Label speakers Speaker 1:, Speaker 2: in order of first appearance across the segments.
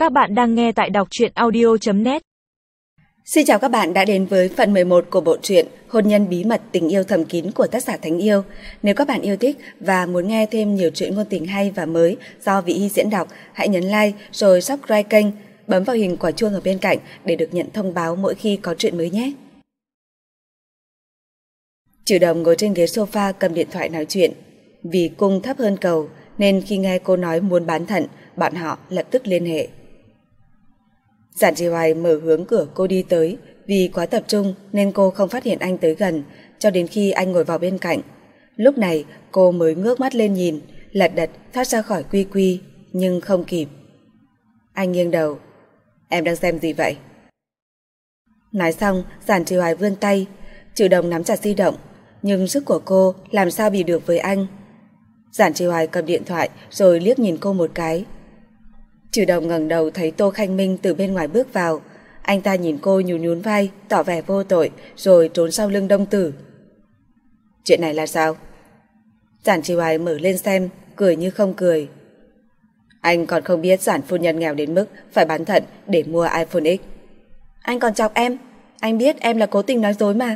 Speaker 1: Các bạn đang nghe tại đọc truyện audio.net.
Speaker 2: Xin chào các bạn đã đến với phần 11 của bộ truyện Hôn nhân bí mật tình yêu thầm kín của tác giả Thánh Yêu. Nếu các bạn yêu thích và muốn nghe thêm nhiều truyện ngôn tình hay và mới do Vị Hy diễn đọc, hãy nhấn like rồi subscribe kênh, bấm vào hình quả chuông ở bên cạnh để được nhận thông báo mỗi khi có truyện mới nhé. Trừ Đồng ngồi trên ghế sofa cầm điện thoại nói chuyện. Vì cung thấp hơn cầu nên khi nghe cô nói muốn bán thận, bọn họ lập tức liên hệ. Giản Trì Hoài mở hướng cửa cô đi tới, vì quá tập trung nên cô không phát hiện anh tới gần, cho đến khi anh ngồi vào bên cạnh. Lúc này cô mới ngước mắt lên nhìn, lật đật thoát ra khỏi quy quy, nhưng không kịp. Anh nghiêng đầu. Em đang xem gì vậy? Nói xong, Giản Trì Hoài vươn tay. Trừ Đồng nắm chặt di động, nhưng sức của cô làm sao bì được với anh. Giản Trì Hoài cầm điện thoại rồi liếc nhìn cô một cái. Trừ Đồng ngẩng đầu thấy Tô Khanh Minh từ bên ngoài bước vào. Anh ta nhìn cô nhún nhún vai, tỏ vẻ vô tội, rồi trốn sau lưng Đông Tử. Chuyện này là sao? Giản Trì Hoài mở lên xem, cười như không cười. Anh còn không biết Giản phu nhân nghèo đến mức phải bán thận để mua iPhone X. Anh còn chọc em, anh biết em là cố tình nói dối mà.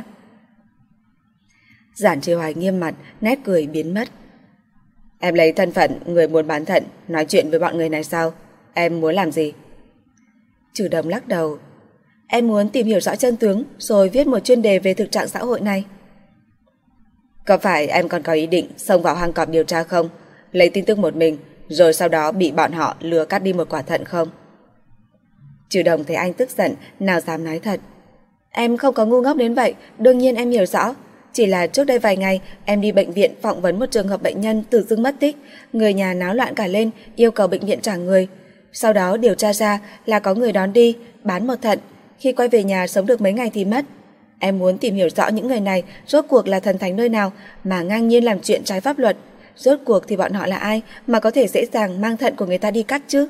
Speaker 2: Giản Trì Hoài nghiêm mặt, nét cười biến mất. Em lấy thân phận người muốn bán thận nói chuyện với bọn người này sao? Em muốn làm gì? Trừ Đồng lắc đầu. Em muốn tìm hiểu rõ chân tướng rồi viết một chuyên đề về thực trạng xã hội này. Có phải em còn có ý định xông vào hang cọp điều tra không? Lấy tin tức một mình rồi sau đó bị bọn họ lừa cắt đi một quả thận không? Trừ Đồng thấy anh tức giận, nào dám nói thật. Em không có ngu ngốc đến vậy, đương nhiên em hiểu rõ. Chỉ là trước đây vài ngày em đi bệnh viện phỏng vấn một trường hợp bệnh nhân tự dưng mất tích. Người nhà náo loạn cả lên, yêu cầu bệnh viện trả người. Sau đó điều tra ra là có người đón đi, bán một thận. Khi quay về nhà sống được mấy ngày thì mất. Em muốn tìm hiểu rõ những người này rốt cuộc là thần thánh nơi nào mà ngang nhiên làm chuyện trái pháp luật. Rốt cuộc thì bọn họ là ai mà có thể dễ dàng mang thận của người ta đi cắt chứ?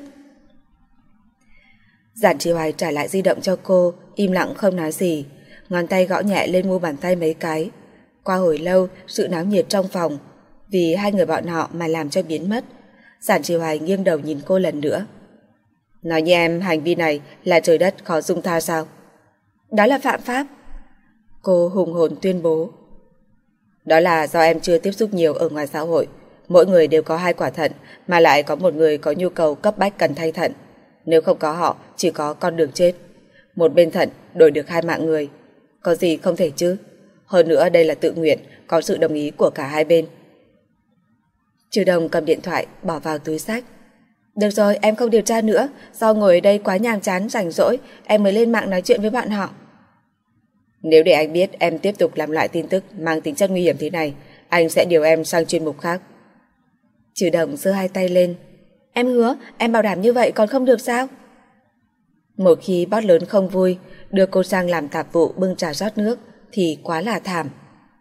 Speaker 2: Giản Trì Hoài trả lại di động cho cô, im lặng không nói gì. Ngón tay gõ nhẹ lên mu bàn tay mấy cái. Qua hồi lâu, sự náo nhiệt trong phòng, vì hai người bọn họ mà làm cho biến mất. Giản Trì Hoài nghiêng đầu nhìn cô lần nữa. Nói như em hành vi này là trời đất khó dung tha sao? Đó là phạm pháp. Cô hùng hồn tuyên bố. Đó là do em chưa tiếp xúc nhiều ở ngoài xã hội. Mỗi người đều có 2 quả thận, mà lại có một người có nhu cầu cấp bách cần thay thận. Nếu không có họ, chỉ có con đường chết. Một bên thận đổi được 2 mạng người. Có gì không thể chứ? Hơn nữa đây là tự nguyện, có sự đồng ý của cả hai bên. Trừ Đồng cầm điện thoại bỏ vào túi xách. Được rồi, em không điều tra nữa. Do ngồi ở đây quá nhàm chán, rảnh rỗi, em mới lên mạng nói chuyện với bọn họ. Nếu để anh biết em tiếp tục làm lại tin tức mang tính chất nguy hiểm thế này, anh sẽ điều em sang chuyên mục khác. Trừ Đồng giơ 2 tay lên. Em hứa, em bảo đảm như vậy còn không được sao? Một khi boss lớn không vui, đưa cô sang làm tạp vụ bưng trà rót nước thì quá là thảm.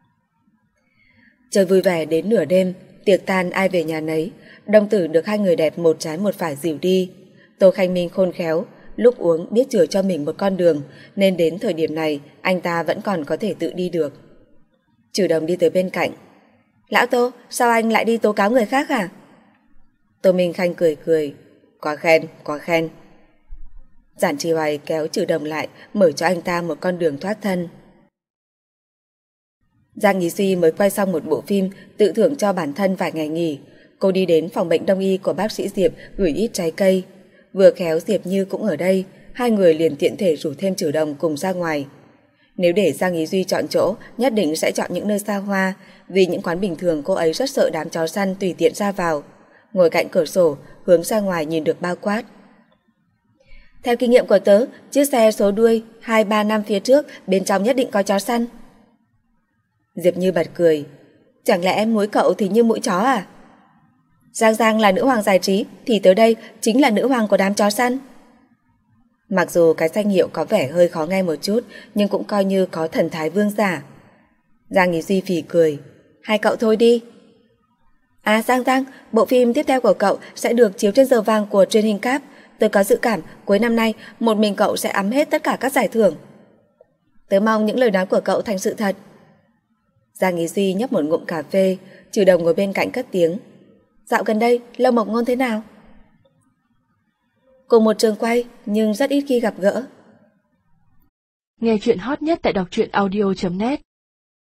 Speaker 2: Chơi vui vẻ đến nửa đêm, tiệc tan ai về nhà nấy. Đông Tử được 2 người đẹp một trái một phải dìu đi. Tô Khanh Minh khôn khéo, lúc uống biết chừa cho mình một con đường, nên đến thời điểm này anh ta vẫn còn có thể tự đi được. Trừ Đồng đi tới bên cạnh. Lão Tô, sao anh lại đi tố cáo người khác hả? Tô Minh Khanh cười cười. Quá khen, quá khen. Giản Trì Hoài kéo Trừ Đồng lại, mở cho anh ta một con đường thoát thân. Giang Ý Duy mới quay xong một bộ phim, tự thưởng cho bản thân vài ngày nghỉ. Cô đi đến phòng bệnh đông y của bác sĩ Diệp gửi ít trái cây. Vừa khéo Diệp Như cũng ở đây, 2 người liền tiện thể rủ thêm Trừ Đồng cùng ra ngoài. Nếu để Giang Ý Duy chọn chỗ, nhất định sẽ chọn những nơi xa hoa, vì những quán bình thường cô ấy rất sợ đám chó săn tùy tiện ra vào. Ngồi cạnh cửa sổ, hướng ra ngoài nhìn được bao quát. Theo kinh nghiệm của tớ, chiếc xe số đuôi 2-3 năm phía trước, bên trong nhất định có chó săn. Diệp Như bật cười. Chẳng lẽ em mũi cậu thì như mũi chó à? Giang Giang là nữ hoàng giải trí, thì tới đây chính là nữ hoàng của đám chó săn. Mặc dù cái danh hiệu có vẻ hơi khó nghe một chút, nhưng cũng coi như có thần thái vương giả. Giang Ý Duy phì cười. Hai cậu thôi đi. À Giang Giang, bộ phim tiếp theo của cậu sẽ được chiếu trên giờ vàng của truyền hình cáp. Tôi có dự cảm cuối năm nay một mình cậu sẽ ẵm hết tất cả các giải thưởng. Tớ mong những lời nói của cậu thành sự thật. Giang Ý Duy nhấp một ngụm cà phê. Trừ Đồng ngồi bên cạnh cất tiếng. Dạo gần đây Lâu Mộc Ngôn thế nào? cùng một trường quay nhưng rất ít khi gặp gỡ.
Speaker 1: Nghe chuyện hot nhất tại đọc truyện audio.net